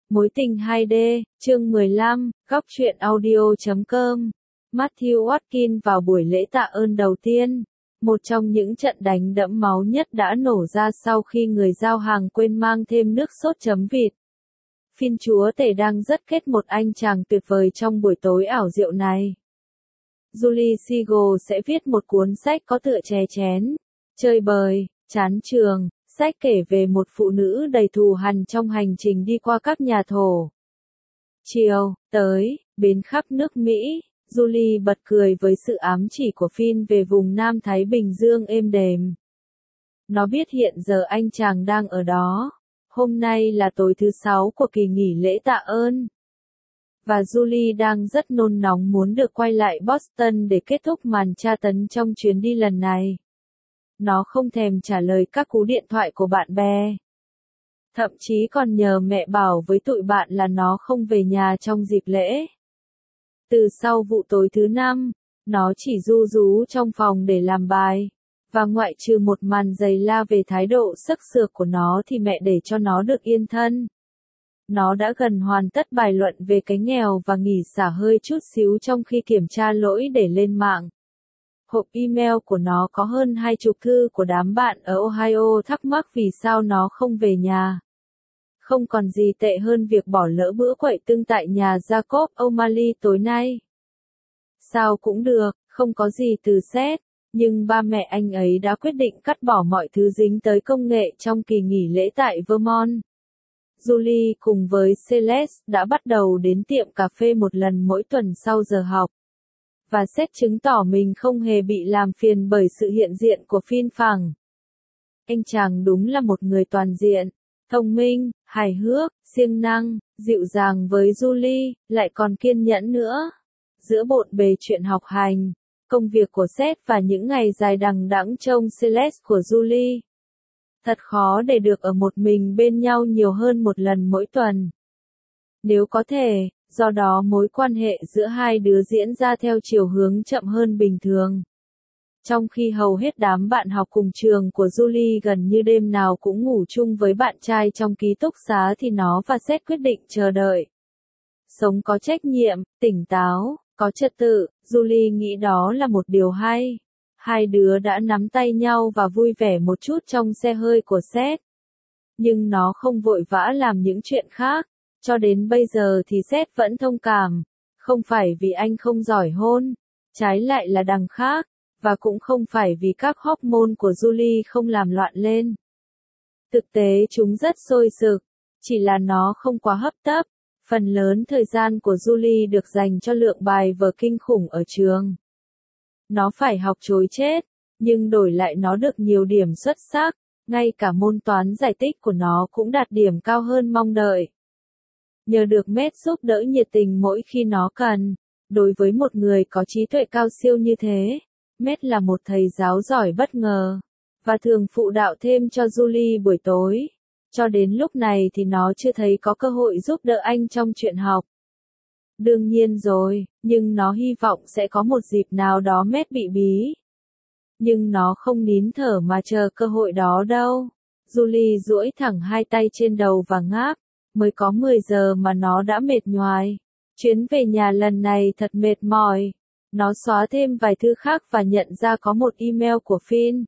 Mối tình 2D, chương 15, góc truyện audio.com. Matthew Watkins vào buổi lễ tạ ơn đầu tiên. Một trong những trận đánh đẫm máu nhất đã nổ ra sau khi người giao hàng quên mang thêm nước sốt chấm vịt. Phiên chúa tể đang rất kết một anh chàng tuyệt vời trong buổi tối ảo diệu này. Julie Siegel sẽ viết một cuốn sách có tựa chè chén, chơi bời, chán trường. Sách kể về một phụ nữ đầy thù hằn trong hành trình đi qua các nhà thổ. Chiều tới, bến khắp nước Mỹ, Julie bật cười với sự ám chỉ của Finn về vùng Nam Thái Bình Dương êm đềm. Nó biết hiện giờ anh chàng đang ở đó. Hôm nay là tối thứ 6 của kỳ nghỉ lễ tạ ơn. Và Julie đang rất nôn nóng muốn được quay lại Boston để kết thúc màn tra tấn trong chuyến đi lần này. Nó không thèm trả lời các cú điện thoại của bạn bè. Thậm chí còn nhờ mẹ bảo với tụi bạn là nó không về nhà trong dịp lễ. Từ sau vụ tối thứ 5, nó chỉ ru rú trong phòng để làm bài. Và ngoại trừ một màn giày la về thái độ sắc sược của nó thì mẹ để cho nó được yên thân. Nó đã gần hoàn tất bài luận về cái nghèo và nghỉ xả hơi chút xíu trong khi kiểm tra lỗi để lên mạng. Hộp email của nó có hơn 20 thư của đám bạn ở Ohio thắc mắc vì sao nó không về nhà. Không còn gì tệ hơn việc bỏ lỡ bữa quậy tưng tại nhà Jacob O'Malley tối nay. Sao cũng được, không có gì từ Seth, nhưng ba mẹ anh ấy đã quyết định cắt bỏ mọi thứ dính tới công nghệ trong kỳ nghỉ lễ tại Vermont. Julie cùng với Celeste đã bắt đầu đến tiệm cà phê một lần mỗi tuần sau giờ học. Và Seth chứng tỏ mình không hề bị làm phiền bởi sự hiện diện của Finn phẳng. Anh chàng đúng là một người toàn diện, thông minh, hài hước, siêng năng, dịu dàng với Julie, lại còn kiên nhẫn nữa. Giữa bộn bề chuyện học hành, công việc của Seth và những ngày dài đằng đẵng trông Celeste của Julie. Thật khó để được ở một mình bên nhau nhiều hơn một lần mỗi tuần. Nếu có thể, do đó mối quan hệ giữa hai đứa diễn ra theo chiều hướng chậm hơn bình thường. Trong khi hầu hết đám bạn học cùng trường của Julie gần như đêm nào cũng ngủ chung với bạn trai trong ký túc xá thì nó và Seth quyết định chờ đợi. Sống có trách nhiệm, tỉnh táo, có trật tự, Julie nghĩ đó là một điều hay. Hai đứa đã nắm tay nhau và vui vẻ một chút trong xe hơi của Seth. Nhưng nó không vội vã làm những chuyện khác. Cho đến bây giờ thì Seth vẫn thông cảm, không phải vì anh không giỏi hôn, trái lại là đằng khác, và cũng không phải vì các hormone của Julie không làm loạn lên. Thực tế chúng rất sôi sục, chỉ là nó không quá hấp tấp. Phần lớn thời gian của Julie được dành cho lượng bài vở kinh khủng ở trường. Nó phải học trối chết, nhưng đổi lại nó được nhiều điểm xuất sắc, ngay cả môn toán giải tích của nó cũng đạt điểm cao hơn mong đợi. Nhờ được Matt giúp đỡ nhiệt tình mỗi khi nó cần. Đối với một người có trí tuệ cao siêu như thế, Matt là một thầy giáo giỏi bất ngờ, và thường phụ đạo thêm cho Julie buổi tối. Cho đến lúc này thì nó chưa thấy có cơ hội giúp đỡ anh trong chuyện học. Đương nhiên rồi, nhưng nó hy vọng sẽ có một dịp nào đó Matt bị bí. Nhưng nó không nín thở mà chờ cơ hội đó đâu. Julie duỗi thẳng hai tay trên đầu và ngáp. Mới có 10 giờ mà nó đã mệt nhoài. Chuyến về nhà lần này thật mệt mỏi. Nó xóa thêm vài thư khác và nhận ra có một email của Finn.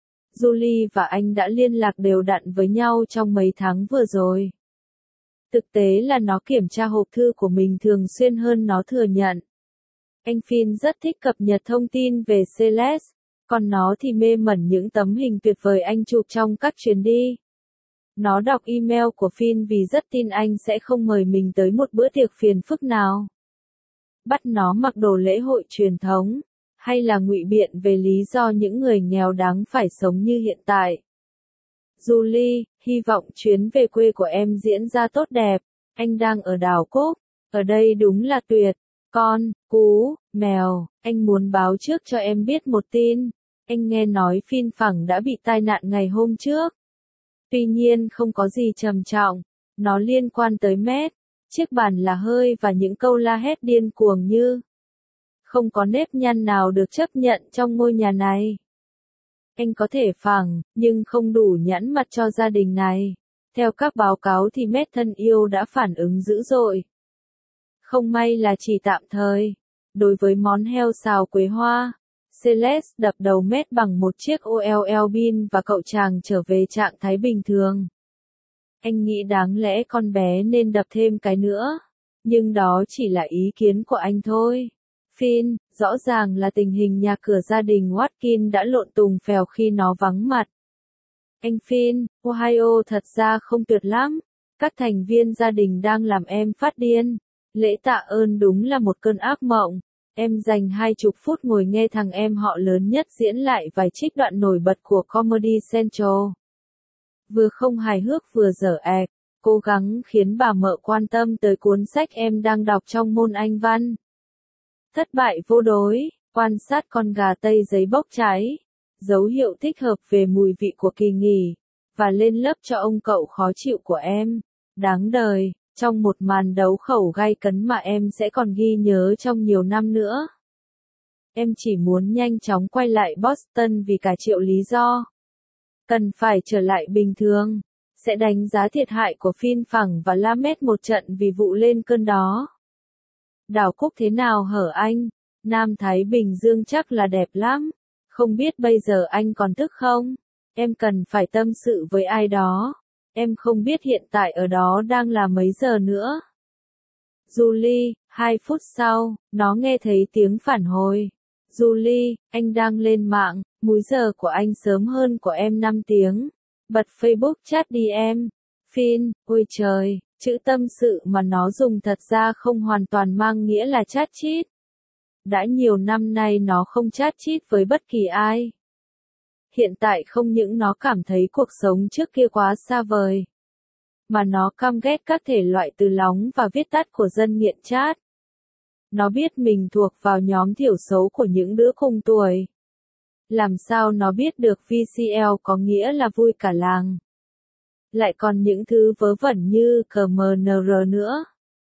Julie và anh đã liên lạc đều đặn với nhau trong mấy tháng vừa rồi. Thực tế là nó kiểm tra hộp thư của mình thường xuyên hơn nó thừa nhận. Anh Finn rất thích cập nhật thông tin về Celeste, còn nó thì mê mẩn những tấm hình tuyệt vời anh chụp trong các chuyến đi. Nó đọc email của Finn vì rất tin anh sẽ không mời mình tới một bữa tiệc phiền phức nào. Bắt nó mặc đồ lễ hội truyền thống, hay là ngụy biện về lý do những người nghèo đáng phải sống như hiện tại. Julie, hy vọng chuyến về quê của em diễn ra tốt đẹp. Anh đang ở đảo Cúc, ở đây đúng là tuyệt. Con, cú, mèo, anh muốn báo trước cho em biết một tin. Anh nghe nói Finn phẳng đã bị tai nạn ngày hôm trước. Tuy nhiên không có gì trầm trọng, nó liên quan tới Matt, chiếc bàn là hơi và những câu la hét điên cuồng như không có nếp nhăn nào được chấp nhận trong ngôi nhà này. Anh có thể phẳng, nhưng không đủ nhẵn mặt cho gia đình này. Theo các báo cáo thì Matt thân yêu đã phản ứng dữ dội. Không may là chỉ tạm thời. Đối với món heo xào quế hoa, Celeste đập đầu Matt bằng một chiếc OLL Bean và cậu chàng trở về trạng thái bình thường. Anh nghĩ đáng lẽ con bé nên đập thêm cái nữa. Nhưng đó chỉ là ý kiến của anh thôi. Finn, rõ ràng là tình hình nhà cửa gia đình Watkins đã lộn tùng phèo khi nó vắng mặt. Anh Finn, Ohio thật ra không tuyệt lắm. Các thành viên gia đình đang làm em phát điên. Lễ tạ ơn đúng là một cơn ác mộng. Em dành 20 phút ngồi nghe thằng em họ lớn nhất diễn lại vài trích đoạn nổi bật của Comedy Central. Vừa không hài hước vừa dở ẹc, cố gắng khiến bà mợ quan tâm tới cuốn sách em đang đọc trong môn Anh văn. Thất bại vô đối, quan sát con gà tây giấy bốc cháy, dấu hiệu thích hợp về mùi vị của kỳ nghỉ, và lên lớp cho ông cậu khó chịu của em. Đáng đời, trong một màn đấu khẩu gay cấn mà em sẽ còn ghi nhớ trong nhiều năm nữa. Em chỉ muốn nhanh chóng quay lại Boston vì cả triệu lý do. Cần phải trở lại bình thường. Sẽ đánh giá thiệt hại của Finn phẳng và Lamed một trận vì vụ lên cơn đó. Đảo Cúc thế nào hở anh? Nam Thái Bình Dương chắc là đẹp lắm. Không biết bây giờ anh còn thức không? Em cần phải tâm sự với ai đó. Em không biết hiện tại ở đó đang là mấy giờ nữa. Julie, 2 phút sau, nó nghe thấy tiếng phản hồi. Julie, anh đang lên mạng, múi giờ của anh sớm hơn của em 5 tiếng. Bật Facebook chat đi em. Finn, ôi trời, chữ tâm sự mà nó dùng thật ra không hoàn toàn mang nghĩa là chat chít. Đã nhiều năm nay nó không chat chít với bất kỳ ai. Hiện tại không những nó cảm thấy cuộc sống trước kia quá xa vời, mà nó căm ghét các thể loại từ lóng và viết tắt của dân nghiện chat. Nó biết mình thuộc vào nhóm thiểu số của những đứa cùng tuổi. Làm sao nó biết được VCL có nghĩa là vui cả làng. Lại còn những thứ vớ vẩn như CMNR nữa.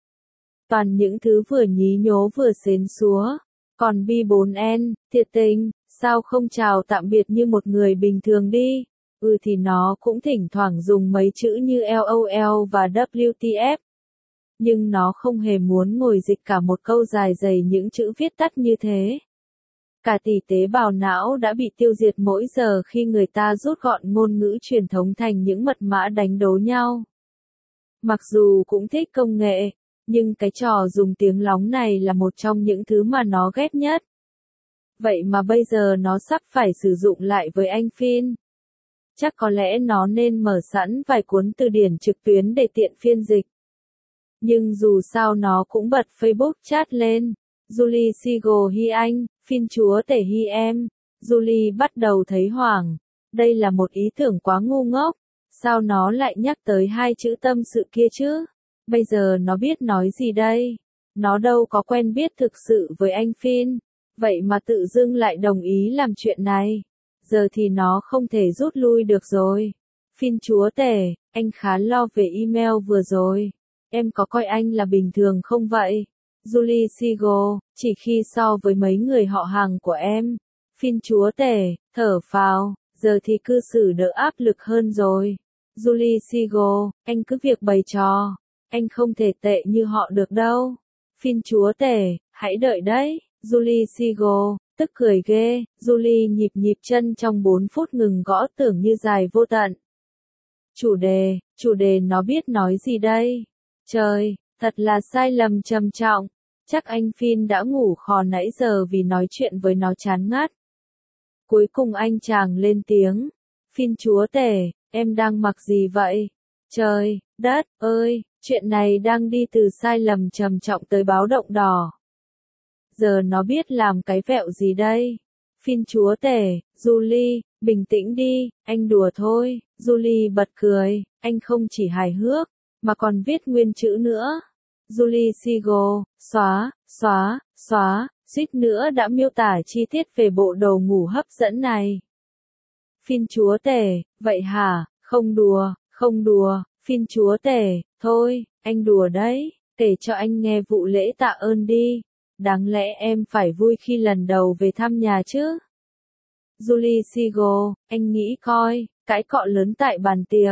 Toàn những thứ vừa nhí nhố vừa xến xúa. Còn B4N, thiệt tình, sao không chào tạm biệt như một người bình thường đi? Thì nó cũng thỉnh thoảng dùng mấy chữ như LOL và WTF. Nhưng nó không hề muốn ngồi dịch cả một câu dài dày những chữ viết tắt như thế. Cả tỷ tế bào não đã bị tiêu diệt mỗi giờ khi người ta rút gọn ngôn ngữ truyền thống thành những mật mã đánh đố nhau. Mặc dù cũng thích công nghệ, nhưng cái trò dùng tiếng lóng này là một trong những thứ mà nó ghét nhất. Vậy mà bây giờ nó sắp phải sử dụng lại với anh Finn. Chắc có lẽ nó nên mở sẵn vài cuốn từ điển trực tuyến để tiện phiên dịch. Nhưng dù sao nó cũng bật Facebook chat lên. Julie Siegel hi anh, Finn chúa tể hi em. Julie bắt đầu thấy hoảng. Đây là một ý tưởng quá ngu ngốc. Sao nó lại nhắc tới hai chữ tâm sự kia chứ? Bây giờ nó biết nói gì đây? Nó đâu có quen biết thực sự với anh Finn. Vậy mà tự dưng lại đồng ý làm chuyện này. Giờ thì nó không thể rút lui được rồi. Finn chúa tể, anh khá lo về email vừa rồi. Em có coi anh là bình thường không vậy? Julie Siegel, chỉ khi so với mấy người họ hàng của em. Finn chúa tể, thở phào, giờ thì cư xử đỡ áp lực hơn rồi. Julie Siegel, anh cứ việc bày trò. Anh không thể tệ như họ được đâu. Finn chúa tể, hãy đợi đấy. Julie Siegel, tức cười ghê. Julie nhịp nhịp chân trong 4 phút ngừng gõ tưởng như dài vô tận. Chủ đề nó biết nói gì đây? Trời, thật là sai lầm trầm trọng. Chắc anh Finn đã ngủ khò nãy giờ vì nói chuyện với nó chán ngắt. Cuối cùng anh chàng lên tiếng. Finn chúa tể, em đang mặc gì vậy? Trời, đất ơi, chuyện này đang đi từ sai lầm trầm trọng tới báo động đỏ. Giờ nó biết làm cái vẹo gì đây? Finn chúa tể, Julie, bình tĩnh đi, anh đùa thôi. Julie bật cười, anh không chỉ hài hước, mà còn viết nguyên chữ nữa. Julie Siegel, suýt nữa đã miêu tả chi tiết về bộ đồ ngủ hấp dẫn này. Finn chúa tể, vậy hả? Không đùa, Finn chúa tể, thôi, anh đùa đấy, kể cho anh nghe vụ lễ tạ ơn đi. Đáng lẽ em phải vui khi lần đầu về thăm nhà chứ. Julie Siegel, anh nghĩ coi, cãi cọ lớn tại bàn tiệc.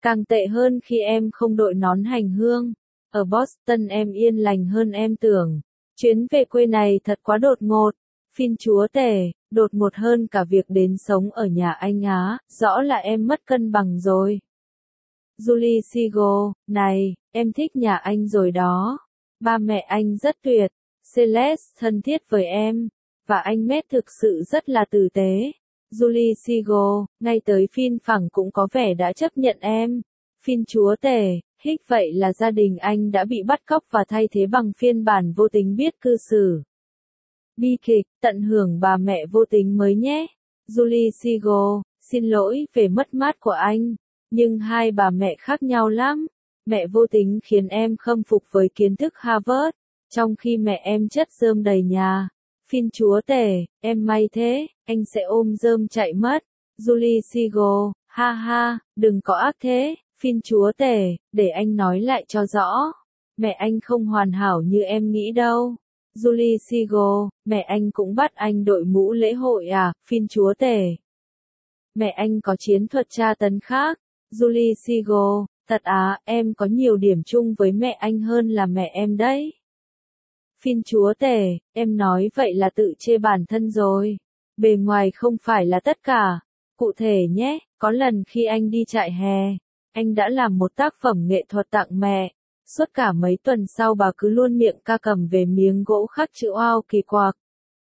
Càng tệ hơn khi em không đội nón hành hương. Ở Boston em yên lành hơn em tưởng. Chuyến về quê này thật quá đột ngột. Phin chúa tể, đột ngột hơn cả việc đến sống ở nhà anh á, rõ là em mất cân bằng rồi. Julie Siegel, này, em thích nhà anh rồi đó. Ba mẹ anh rất tuyệt, Celeste thân thiết với em, và anh Matt thực sự rất là tử tế. Julie Siegel, ngay tới Phin phẳng cũng có vẻ đã chấp nhận em. Phin chúa tể, hích vậy là gia đình anh đã bị bắt cóc và thay thế bằng phiên bản vô tính biết cư xử. Bi kịch, tận hưởng bà mẹ vô tính mới nhé. Julie Siegel, xin lỗi về mất mát của anh, nhưng hai bà mẹ khác nhau lắm. Mẹ vô tính khiến em khâm phục với kiến thức Harvard, trong khi mẹ em chất rơm đầy nhà. Phin chúa tể, em may thế, anh sẽ ôm rơm chạy mất. Julie Siegel, ha ha, đừng có ác thế. Phin chúa tể, để anh nói lại cho rõ. Mẹ anh không hoàn hảo như em nghĩ đâu. Julie Siegel, mẹ anh cũng bắt anh đội mũ lễ hội à, Phin chúa tể. Mẹ anh có chiến thuật tra tấn khác. Julie Siegel, thật á, em có nhiều điểm chung với mẹ anh hơn là mẹ em đấy. Phin chúa tể, em nói vậy là tự chê bản thân rồi. Bề ngoài không phải là tất cả. Cụ thể nhé, có lần khi anh đi trại hè, anh đã làm một tác phẩm nghệ thuật tặng mẹ. Suốt cả mấy tuần sau bà cứ luôn miệng ca cầm về miếng gỗ khắc chữ oao kỳ quặc.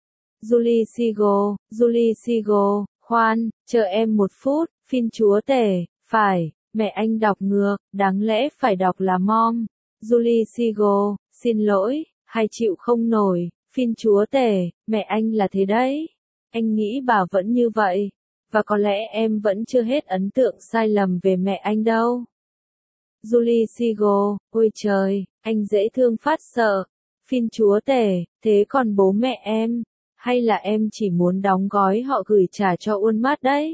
Julie Siegel, khoan, chờ em một phút, Phin chúa tể, phải, mẹ anh đọc ngược, đáng lẽ phải đọc là mom. Julie Siegel, xin lỗi, hay chịu không nổi, Phin chúa tể, mẹ anh là thế đấy. Anh nghĩ bà vẫn như vậy, và có lẽ em vẫn chưa hết ấn tượng sai lầm về mẹ anh đâu. Julie Siegel, ôi trời, anh dễ thương phát sợ. Phin chúa tể, thế còn bố mẹ em, hay là em chỉ muốn đóng gói họ gửi trả cho Uôn Mát đấy?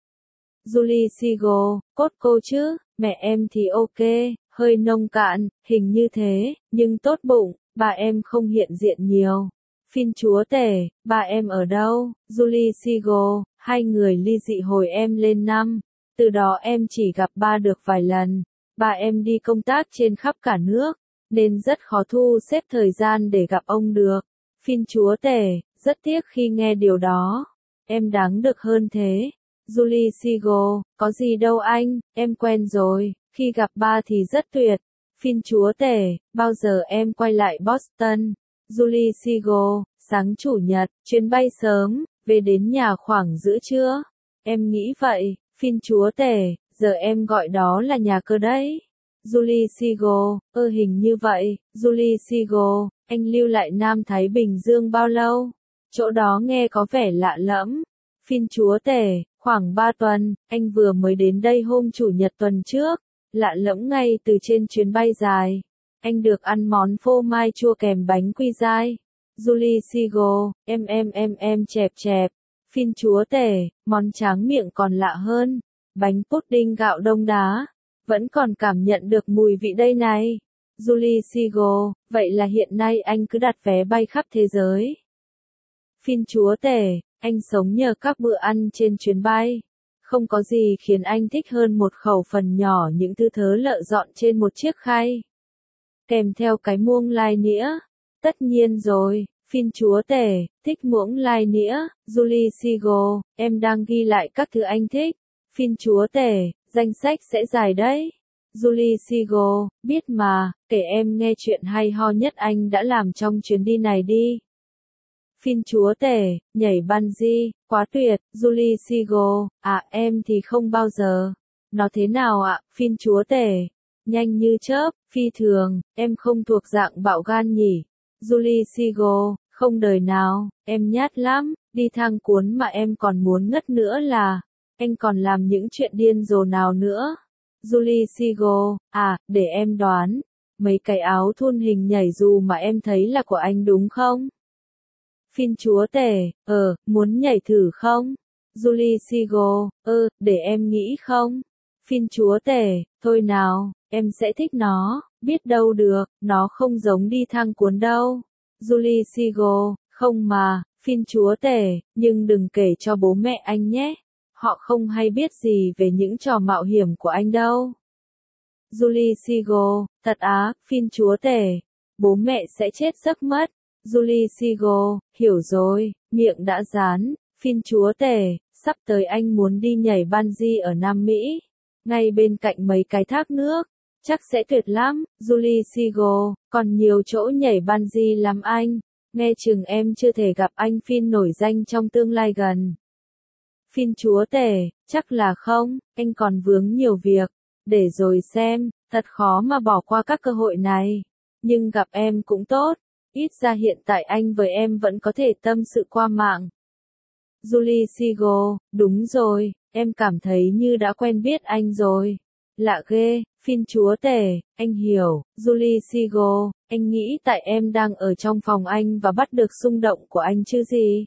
Julie Siegel, cốt cô chứ, mẹ em thì ok, hơi nông cạn, hình như thế, nhưng tốt bụng, bà em không hiện diện nhiều. Phin chúa tể, bà em ở đâu? Julie Siegel, hai người ly dị hồi em lên năm, từ đó em chỉ gặp ba được vài lần. Bà em đi công tác trên khắp cả nước, nên rất khó thu xếp thời gian để gặp ông được. Phin chúa tể, rất tiếc khi nghe điều đó. Em đáng được hơn thế. Julie Siegel, có gì đâu anh, em quen rồi, khi gặp ba thì rất tuyệt. Phin chúa tể, bao giờ em quay lại Boston? Julie Siegel, sáng chủ nhật, chuyến bay sớm, về đến nhà khoảng giữa trưa. Em nghĩ vậy, Phin chúa tể, giờ em gọi đó là nhà cơ đấy. Julie Siegel, hình như vậy. Julie Siegel, anh lưu lại Nam Thái Bình Dương bao lâu? Chỗ đó nghe có vẻ lạ lẫm. Phin chúa tể, khoảng 3 tuần, anh vừa mới đến đây hôm chủ nhật tuần trước. Lạ lẫm ngay từ trên chuyến bay dài. Anh được ăn món phô mai chua kèm bánh quy dai. Julie Siegel, em chẹp chẹp. Phin chúa tể, món tráng miệng còn lạ hơn. Bánh pudding gạo đông đá. Vẫn còn cảm nhận được mùi vị đây này. Julie Siegel, vậy là hiện nay anh cứ đặt vé bay khắp thế giới. Phin chúa tể, anh sống nhờ các bữa ăn trên chuyến bay. Không có gì khiến anh thích hơn một khẩu phần nhỏ những thứ thớ lợ dọn trên một chiếc khay. Kèm theo cái muỗng lai nĩa. Tất nhiên rồi, Phin chúa tể, thích muỗng lai nĩa. Julie Siegel, em đang ghi lại các thứ anh thích. Phin chúa tể, danh sách sẽ dài đấy. Julie Siegel, biết mà, kể em nghe chuyện hay ho nhất anh đã làm trong chuyến đi này đi. Phin chúa tể, nhảy bungee, quá tuyệt. Julie Siegel, em thì không bao giờ. Nó thế nào ạ, Phin chúa tể? Nhanh như chớp, phi thường, em không thuộc dạng bạo gan nhỉ? Julie Siegel, không đời nào, em nhát lắm, đi thang cuốn mà em còn muốn ngất nữa là, anh còn làm những chuyện điên rồ nào nữa? Julie Siegel, để em đoán, mấy cái áo thun hình nhảy dù mà em thấy là của anh đúng không? Phin chúa tể, muốn nhảy thử không? Julie Siegel, để em nghĩ không? Phin chúa tể, thôi nào, em sẽ thích nó, biết đâu được, nó không giống đi thang cuốn đâu. Julie Siegel, không mà, Phin chúa tể, nhưng đừng kể cho bố mẹ anh nhé. Họ không hay biết gì về những trò mạo hiểm của anh đâu. Julie Sigo, thật á, Phin chúa tể. Bố mẹ sẽ chết giấc mất. Julie Sigo, hiểu rồi, miệng đã dán. Phin chúa tể, sắp tới anh muốn đi nhảy bungee ở Nam Mỹ. Ngay bên cạnh mấy cái thác nước. Chắc sẽ tuyệt lắm. Julie Sigo, còn nhiều chỗ nhảy bungee lắm anh. Nghe chừng em chưa thể gặp anh Phin nổi danh trong tương lai gần. Phin chúa tể, chắc là không, anh còn vướng nhiều việc. Để rồi xem, thật khó mà bỏ qua các cơ hội này. Nhưng gặp em cũng tốt, ít ra hiện tại anh với em vẫn có thể tâm sự qua mạng. Julie Sigo, đúng rồi, em cảm thấy như đã quen biết anh rồi. Lạ ghê, Phin chúa tể, anh hiểu. Julie Sigo, anh nghĩ tại em đang ở trong phòng anh và bắt được xung động của anh chứ gì.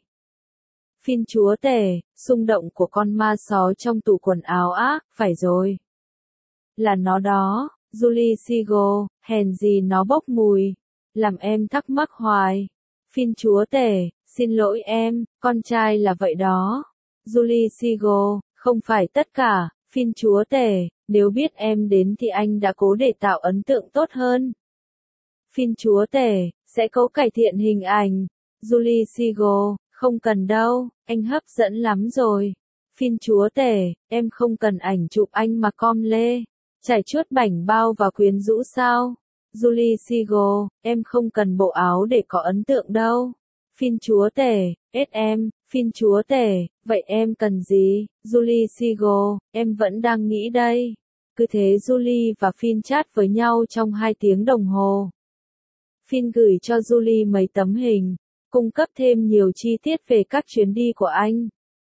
Phin chúa tể, xung động của con ma só trong tủ quần áo á, phải rồi. Là nó đó. Julie Sigo, hèn gì nó bốc mùi. Làm em thắc mắc hoài. Phin chúa tể, xin lỗi em, con trai là vậy đó. Julie Sigo, không phải tất cả. Phin chúa tể, nếu biết em đến thì anh đã cố để tạo ấn tượng tốt hơn. Phin chúa tể, sẽ cố cải thiện hình ảnh. Julie Sigo, không cần đâu, anh hấp dẫn lắm rồi. Phin chúa tể, em không cần ảnh chụp anh mà com lê. Trải chuốt bảnh bao và quyến rũ sao? Julie Sigo, em không cần bộ áo để có ấn tượng đâu. Phin chúa tể, em, Phin chúa tể, vậy em cần gì? Julie Sigo, em vẫn đang nghĩ đây. Cứ thế Julie và Phin chat với nhau trong 2 tiếng đồng hồ. Phin gửi cho Julie mấy tấm hình, cung cấp thêm nhiều chi tiết về các chuyến đi của anh.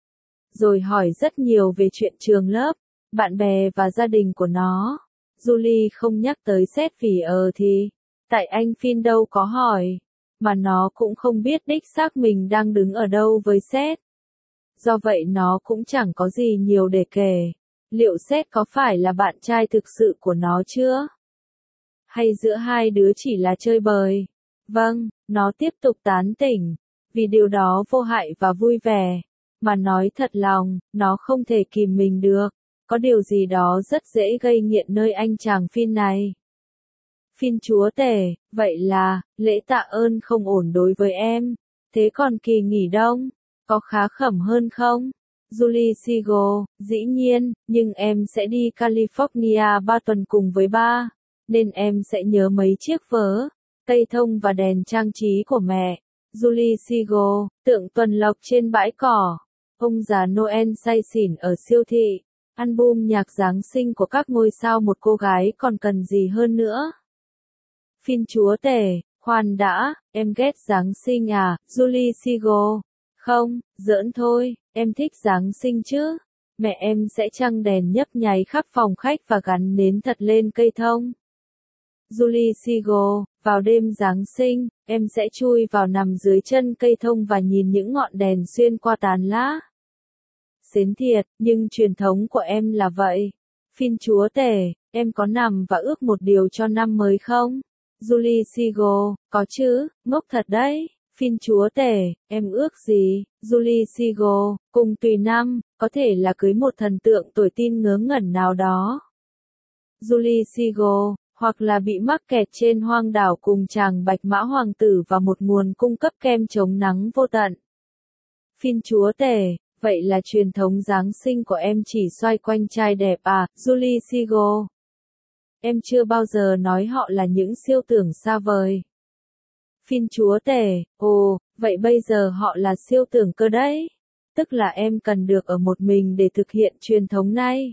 Rồi hỏi rất nhiều về chuyện trường lớp, bạn bè và gia đình của nó. Julie không nhắc tới Seth vì thì, tại anh Phin đâu có hỏi, mà nó cũng không biết đích xác mình đang đứng ở đâu với Seth. Do vậy nó cũng chẳng có gì nhiều để kể. Liệu Seth có phải là bạn trai thực sự của nó chưa? Hay giữa hai đứa chỉ là chơi bời? Vâng, nó tiếp tục tán tỉnh, vì điều đó vô hại và vui vẻ. Mà nói thật lòng, nó không thể kìm mình được. Có điều gì đó rất dễ gây nghiện nơi anh chàng Phin này. Phin chúa tể, vậy là, lễ tạ ơn không ổn đối với em. Thế còn kỳ nghỉ đông, có khá khẩm hơn không? Julie Sigo, dĩ nhiên, nhưng em sẽ đi California 3 tuần cùng với ba. Nên em sẽ nhớ mấy chiếc vớ, cây thông và đèn trang trí của mẹ. Julie Sigo, tượng tuần lộc trên bãi cỏ. Ông già Noel say xỉn ở siêu thị. Album nhạc Giáng sinh của các ngôi sao một cô gái còn cần gì hơn nữa. Phin chúa tể, khoan đã, em ghét Giáng sinh à, Julie Sigo. Không, giỡn thôi, em thích Giáng sinh chứ. Mẹ em sẽ trăng đèn nhấp nháy khắp phòng khách và gắn nến thật lên cây thông. Julie Sigo, vào đêm Giáng sinh, em sẽ chui vào nằm dưới chân cây thông và nhìn những ngọn đèn xuyên qua tán lá. Xến thiệt, nhưng truyền thống của em là vậy. Phin chúa tể, em có nằm và ước một điều cho năm mới không? Julie Sigo, có chứ, ngốc thật đấy. Phin chúa tể, em ước gì? Julie Sigo, cùng tùy năm, có thể là cưới một thần tượng tuổi teen ngớ ngẩn nào đó. Julie Sigo, hoặc là bị mắc kẹt trên hoang đảo cùng chàng bạch mã hoàng tử và một nguồn cung cấp kem chống nắng vô tận. Phin chúa tể, vậy là truyền thống Giáng sinh của em chỉ xoay quanh trai đẹp à, Julie Sigo? Em chưa bao giờ nói họ là những siêu tưởng xa vời. Phin chúa tể, vậy bây giờ họ là siêu tưởng cơ đấy. Tức là em cần được ở một mình để thực hiện truyền thống này.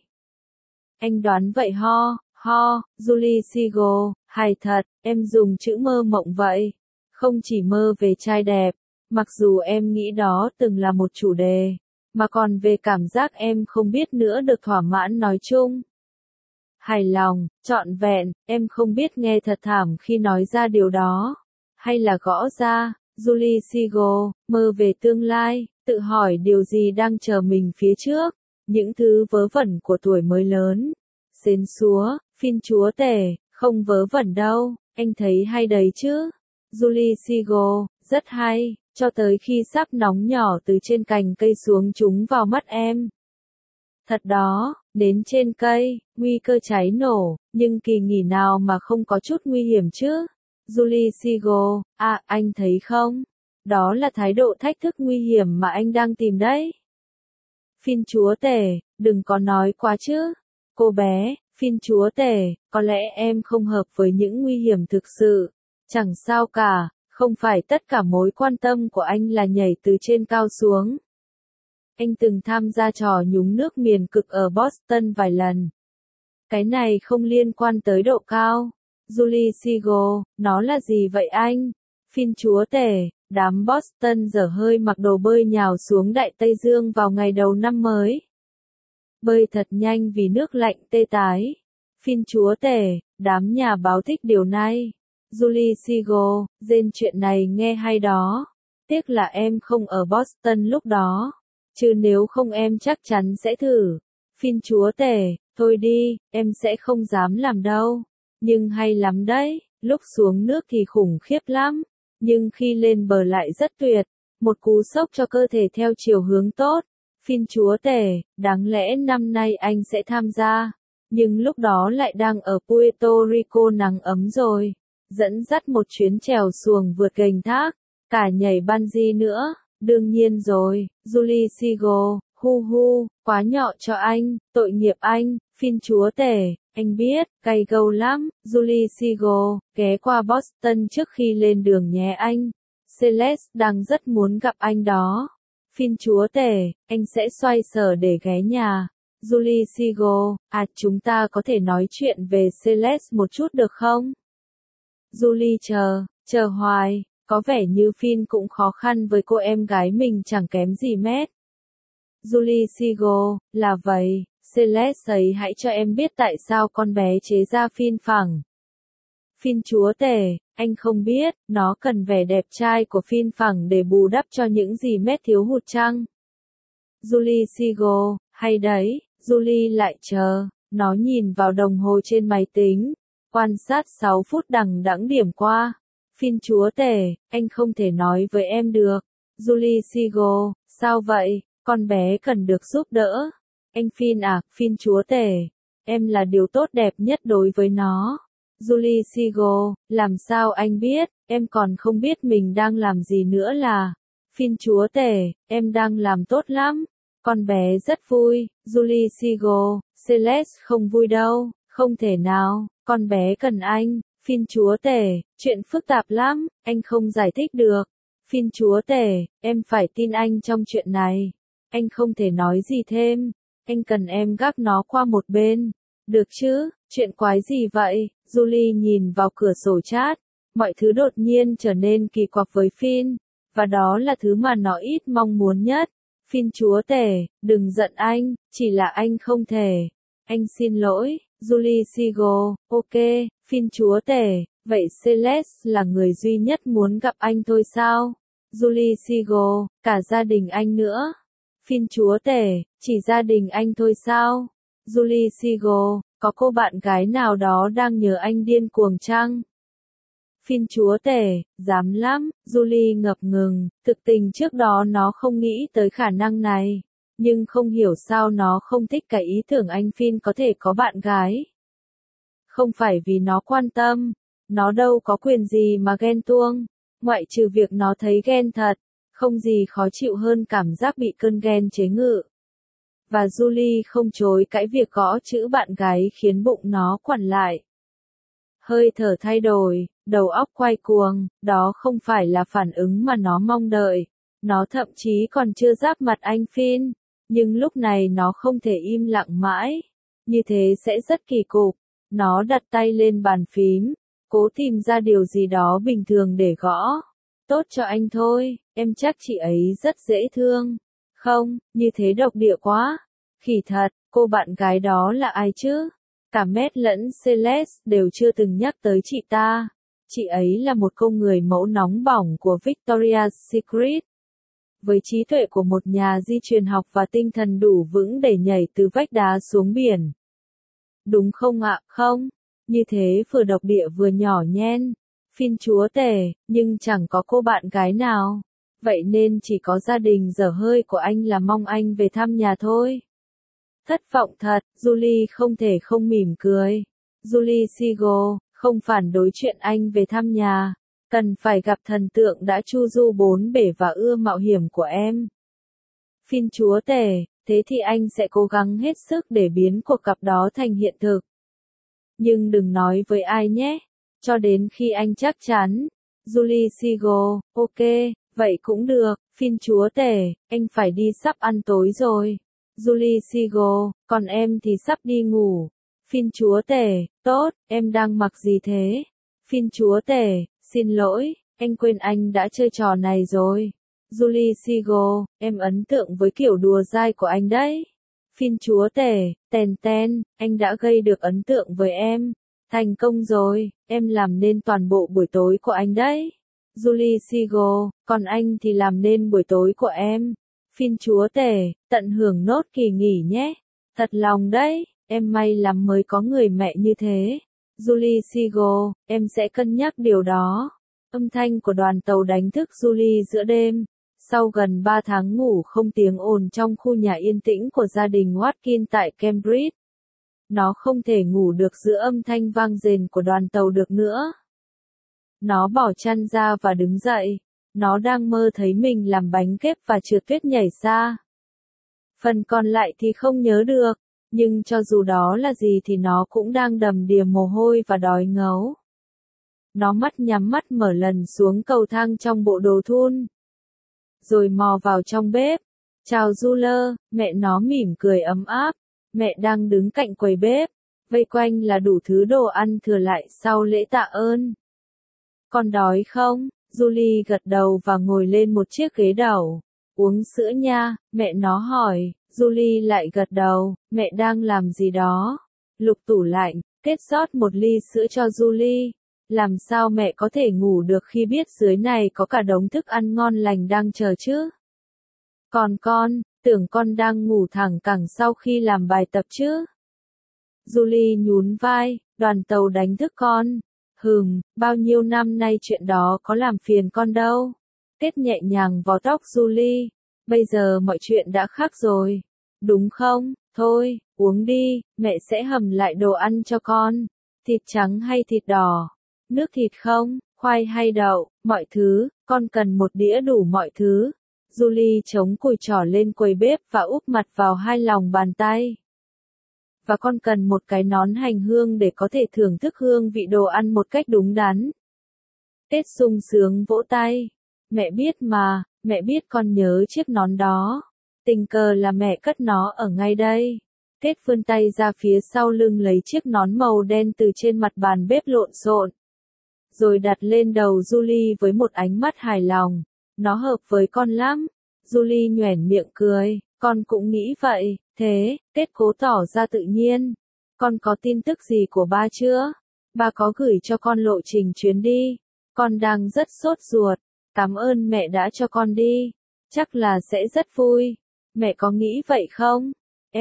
Anh đoán vậy ho, Julie Sigo, hài thật, em dùng chữ mơ mộng vậy. Không chỉ mơ về trai đẹp, mặc dù em nghĩ đó từng là một chủ đề, mà còn về cảm giác em không biết nữa được thỏa mãn nói chung. Hài lòng, trọn vẹn, em không biết nghe thật thảm khi nói ra điều đó. Hay là gõ ra, Julie Sigo, mơ về tương lai, tự hỏi điều gì đang chờ mình phía trước, những thứ vớ vẩn của tuổi mới lớn. Xến xúa, Phin chúa tể, không vớ vẩn đâu, anh thấy hay đấy chứ. Julie Sigo, rất hay, cho tới khi sắp nóng nhỏ từ trên cành cây xuống trúng vào mắt em. Thật đó, đến trên cây, nguy cơ cháy nổ, nhưng kỳ nghỉ nào mà không có chút nguy hiểm chứ? Julie Siegel, à, anh thấy không? Đó là thái độ thách thức nguy hiểm mà anh đang tìm đấy. Phin chúa tể, đừng có nói quá chứ. Cô bé, Phin chúa tể, có lẽ em không hợp với những nguy hiểm thực sự. Chẳng sao cả, không phải tất cả mối quan tâm của anh là nhảy từ trên cao xuống. Anh từng tham gia trò nhúng nước miền cực ở Boston vài lần. Cái này không liên quan tới độ cao. Julie Siegel, nó là gì vậy anh? Phin chúa tể, đám Boston dở hơi mặc đồ bơi nhào xuống Đại Tây Dương vào ngày đầu năm mới. Bơi thật nhanh vì nước lạnh tê tái. Phin chúa tể, đám nhà báo thích điều này. Julie Siegel, rên chuyện này nghe hay đó. Tiếc là em không ở Boston lúc đó. Chứ nếu không em chắc chắn sẽ thử. Phin chúa tể, thôi đi, em sẽ không dám làm đâu. Nhưng hay lắm đấy, lúc xuống nước thì khủng khiếp lắm. Nhưng khi lên bờ lại rất tuyệt. Một cú sốc cho cơ thể theo chiều hướng tốt. Phin chúa tể, đáng lẽ năm nay anh sẽ tham gia. Nhưng lúc đó lại đang ở Puerto Rico nắng ấm rồi. Dẫn dắt một chuyến chèo xuồng vượt gành thác. Cả nhảy bungee nữa. Đương nhiên rồi, Julie Siegel, hu hu, quá nhọ cho anh, tội nghiệp anh, Phin chúa tể, anh biết, cay gâu lắm, Julie Siegel, ghé qua Boston trước khi lên đường nhé anh. Celeste đang rất muốn gặp anh đó. Phin chúa tể, anh sẽ xoay sở để ghé nhà. Julie Siegel, à chúng ta có thể nói chuyện về Celeste một chút được không? Julie chờ hoài. Có vẻ như Phin cũng khó khăn với cô em gái mình chẳng kém gì Matt. Julie Siegel, là vậy, Celeste ấy hãy cho em biết tại sao con bé chế ra Phin phẳng. Phin chúa tể, anh không biết, nó cần vẻ đẹp trai của Phin phẳng để bù đắp cho những gì Matt thiếu hụt chăng? Julie Siegel, hay đấy, Julie lại chờ, nó nhìn vào đồng hồ trên máy tính, quan sát 6 phút đằng đẵng điểm qua. Phin chúa tể, anh không thể nói với em được. Julie Siegel, sao vậy, con bé cần được giúp đỡ. Anh Phin à, Phin chúa tể, em là điều tốt đẹp nhất đối với nó. Julie Siegel, làm sao anh biết, em còn không biết mình đang làm gì nữa là. Phin chúa tể, em đang làm tốt lắm. Con bé rất vui. Julie Siegel, Celeste không vui đâu, không thể nào, con bé cần anh. Phin chúa tể, chuyện phức tạp lắm, anh không giải thích được. Phin chúa tể, em phải tin anh trong chuyện này. Anh không thể nói gì thêm. Anh cần em gác nó qua một bên. Được chứ, chuyện quái gì vậy? Julie nhìn vào cửa sổ chat. Mọi thứ đột nhiên trở nên kỳ quặc với Phin. Và đó là thứ mà nó ít mong muốn nhất. Phin chúa tể, đừng giận anh, chỉ là anh không thể. Anh xin lỗi. Julie Siegel, ok, Phin chúa tể, vậy Celeste là người duy nhất muốn gặp anh thôi sao? Julie Siegel, cả gia đình anh nữa. Phin chúa tể, chỉ gia đình anh thôi sao? Julie Siegel, có cô bạn gái nào đó đang nhớ anh điên cuồng chăng? Phin chúa tể, dám lắm, Julie ngập ngừng, thực tình trước đó nó không nghĩ tới khả năng này. Nhưng không hiểu sao nó không thích cái ý tưởng anh Phin có thể có bạn gái. Không phải vì nó quan tâm, nó đâu có quyền gì mà ghen tuông, ngoại trừ việc nó thấy ghen thật, không gì khó chịu hơn cảm giác bị cơn ghen chế ngự. Và Julie không chối cãi việc gõ chữ bạn gái khiến bụng nó quặn lại. Hơi thở thay đổi, đầu óc quay cuồng, đó không phải là phản ứng mà nó mong đợi. Nó thậm chí còn chưa giáp mặt anh Phin. Nhưng lúc này nó không thể im lặng mãi. Như thế sẽ rất kỳ cục. Nó đặt tay lên bàn phím, cố tìm ra điều gì đó bình thường để gõ. Tốt cho anh thôi, em chắc chị ấy rất dễ thương. Không, như thế độc địa quá. Khỉ thật, cô bạn gái đó là ai chứ? Cả Matt lẫn Celeste đều chưa từng nhắc tới chị ta. Chị ấy là một cô người mẫu nóng bỏng của Victoria's Secret. Với trí tuệ của một nhà di truyền học và tinh thần đủ vững để nhảy từ vách đá xuống biển. Đúng không ạ, không? Như thế vừa độc địa vừa nhỏ nhen. Phin chúa tể, nhưng chẳng có cô bạn gái nào. Vậy nên chỉ có gia đình dở hơi của anh là mong anh về thăm nhà thôi. Thất vọng thật, Julie không thể không mỉm cười. Julie Siegel, không phản đối chuyện anh về thăm nhà. Cần phải gặp thần tượng đã chu du bốn bể và ưa mạo hiểm của em. Phin chúa tể, thế thì anh sẽ cố gắng hết sức để biến cuộc gặp đó thành hiện thực. Nhưng đừng nói với ai nhé, cho đến khi anh chắc chắn. Julie Siegel, ok, vậy cũng được, Phin chúa tể, anh phải đi sắp ăn tối rồi. Julie Siegel, còn em thì sắp đi ngủ. Phin chúa tể, tốt, em đang mặc gì thế? Phin chúa tể, xin lỗi, anh quên anh đã chơi trò này rồi. Julie Siegel, em ấn tượng với kiểu đùa dai của anh đấy. Phin chúa tể, ten, anh đã gây được ấn tượng với em. Thành công rồi, em làm nên toàn bộ buổi tối của anh đấy. Julie Siegel, còn anh thì làm nên buổi tối của em. Phin chúa tể, tận hưởng nốt kỳ nghỉ nhé. Thật lòng đấy, em may lắm mới có người mẹ như thế. Julie Siegel, em sẽ cân nhắc điều đó. Âm thanh của đoàn tàu đánh thức Julie giữa đêm. Sau gần 3 tháng ngủ không tiếng ồn trong khu nhà yên tĩnh của gia đình Watkin tại Cambridge, nó không thể ngủ được giữa âm thanh vang rền của đoàn tàu được nữa. Nó bỏ chăn ra và đứng dậy. Nó đang mơ thấy mình làm bánh kếp và trượt tuyết nhảy xa. Phần còn lại thì không nhớ được, nhưng cho dù đó là gì thì nó cũng đang đầm đìa mồ hôi và đói ngấu. Nó mắt nhắm mắt mở lần xuống cầu thang trong bộ đồ thun, rồi mò vào trong bếp. Chào Julie, mẹ nó mỉm cười ấm áp. Mẹ đang đứng cạnh quầy bếp, vây quanh là đủ thứ đồ ăn thừa lại sau lễ tạ ơn. Con đói không? Julie gật đầu và ngồi lên một chiếc ghế đầu. Uống sữa nha, mẹ nó hỏi. Julie lại gật đầu, mẹ đang làm gì đó? Lục tủ lạnh, kết rót một ly sữa cho Julie. Làm sao mẹ có thể ngủ được khi biết dưới này có cả đống thức ăn ngon lành đang chờ chứ? Còn con, tưởng con đang ngủ thẳng cẳng sau khi làm bài tập chứ? Julie nhún vai, đoàn tàu đánh thức con. Bao nhiêu năm nay chuyện đó có làm phiền con đâu. Kết nhẹ nhàng vò tóc Julie. Bây giờ mọi chuyện đã khác rồi. Đúng không? Thôi, uống đi, mẹ sẽ hầm lại đồ ăn cho con. Thịt trắng hay thịt đỏ? Nước thịt không? Khoai hay đậu? Mọi thứ, con cần một đĩa đủ mọi thứ. Julie chống cùi trỏ lên quầy bếp và úp mặt vào hai lòng bàn tay. Và con cần một cái nón hành hương để có thể thưởng thức hương vị đồ ăn một cách đúng đắn. Tết sung sướng vỗ tay. Mẹ biết mà, mẹ biết con nhớ chiếc nón đó. Tình cờ là mẹ cất nó ở ngay đây. Tết vươn tay ra phía sau lưng lấy chiếc nón màu đen từ trên mặt bàn bếp lộn xộn. Rồi đặt lên đầu Julie với một ánh mắt hài lòng. Nó hợp với con lắm. Julie nhoẻn miệng cười. Con cũng nghĩ vậy. Thế, Tết cố tỏ ra tự nhiên. Con có tin tức gì của ba chưa? Ba có gửi cho con lộ trình chuyến đi. Con đang rất sốt ruột. Cảm ơn mẹ đã cho con đi. Chắc là sẽ rất vui. Mẹ có nghĩ vậy không?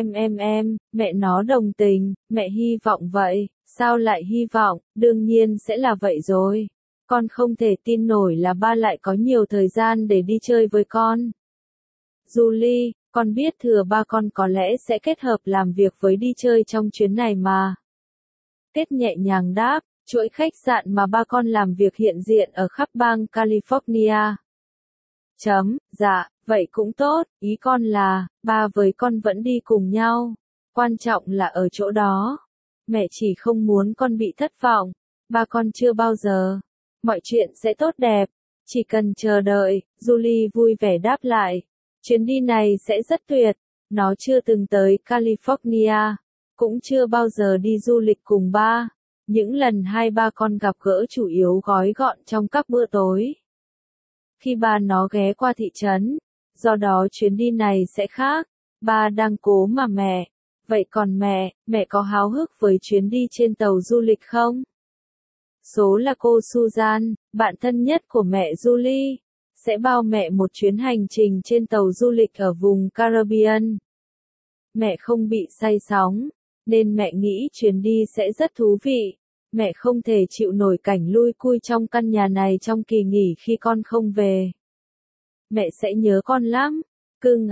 Mẹ nó đồng tình. Mẹ hy vọng vậy. Sao lại hy vọng? Đương nhiên sẽ là vậy rồi. Con không thể tin nổi là ba lại có nhiều thời gian để đi chơi với con. Julie, con biết thừa ba con có lẽ sẽ kết hợp làm việc với đi chơi trong chuyến này mà. Kết nhẹ nhàng đáp, chuỗi khách sạn mà ba con làm việc hiện diện ở khắp bang California. Dạ, vậy cũng tốt, ý con là, ba với con vẫn đi cùng nhau. Quan trọng là ở chỗ đó. Mẹ chỉ không muốn con bị thất vọng. Ba con chưa bao giờ. Mọi chuyện sẽ tốt đẹp. Chỉ cần chờ đợi, Julie vui vẻ đáp lại. Chuyến đi này sẽ rất tuyệt. Nó chưa từng tới California. Cũng chưa bao giờ đi du lịch cùng ba. Những lần hai ba con gặp gỡ chủ yếu gói gọn trong các bữa tối. Khi ba nó ghé qua thị trấn. Do đó chuyến đi này sẽ khác. Ba đang cố mà mẹ. Vậy còn mẹ có háo hức với chuyến đi trên tàu du lịch không? Số là cô Susan, bạn thân nhất của mẹ Julie, sẽ bao mẹ một chuyến hành trình trên tàu du lịch ở vùng Caribbean. Mẹ không bị say sóng, nên mẹ nghĩ chuyến đi sẽ rất thú vị. Mẹ không thể chịu nổi cảnh lui cui trong căn nhà này trong kỳ nghỉ khi con không về. Mẹ sẽ nhớ con lắm. Cưng à,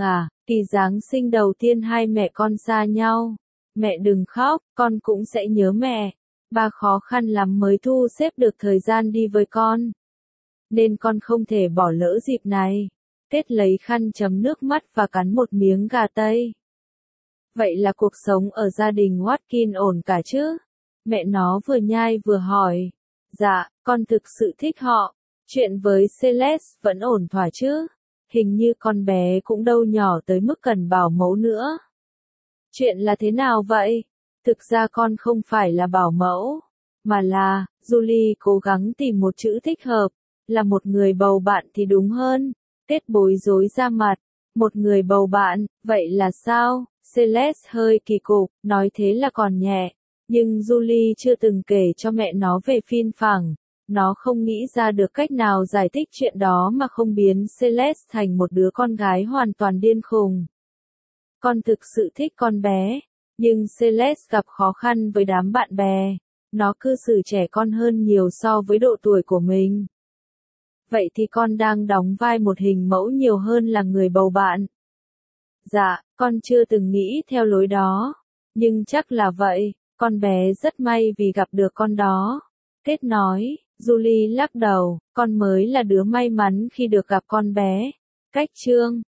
Kỳ Giáng sinh đầu tiên hai mẹ con xa nhau. Mẹ đừng khóc, con cũng sẽ nhớ mẹ. Ba khó khăn lắm mới thu xếp được thời gian đi với con. Nên con không thể bỏ lỡ dịp này. Tết lấy khăn chấm nước mắt và cắn một miếng gà Tây. Vậy là cuộc sống ở gia đình Watkin ổn cả chứ? Mẹ nó vừa nhai vừa hỏi. Dạ, con thực sự thích họ. Chuyện với Celeste vẫn ổn thỏa chứ? Hình như con bé cũng đâu nhỏ tới mức cần bảo mẫu nữa. Chuyện là thế nào vậy? Thực ra con không phải là bảo mẫu, mà là, Julie cố gắng tìm một chữ thích hợp, là một người bầu bạn thì đúng hơn. Tết bối rối ra mặt, một người bầu bạn, vậy là sao? Celeste hơi kỳ cục, nói thế là còn nhẹ, nhưng Julie chưa từng kể cho mẹ nó về Phin Phẳng. Nó không nghĩ ra được cách nào giải thích chuyện đó mà không biến Celeste thành một đứa con gái hoàn toàn điên khùng. Con thực sự thích con bé, nhưng Celeste gặp khó khăn với đám bạn bè. Nó cư xử trẻ con hơn nhiều so với độ tuổi của mình. Vậy thì con đang đóng vai một hình mẫu nhiều hơn là người bầu bạn. Dạ, con chưa từng nghĩ theo lối đó. Nhưng chắc là vậy, con bé rất may vì gặp được con đó. Kết nói, Julie lắc đầu, con mới là đứa may mắn khi được gặp con bé. Cách chương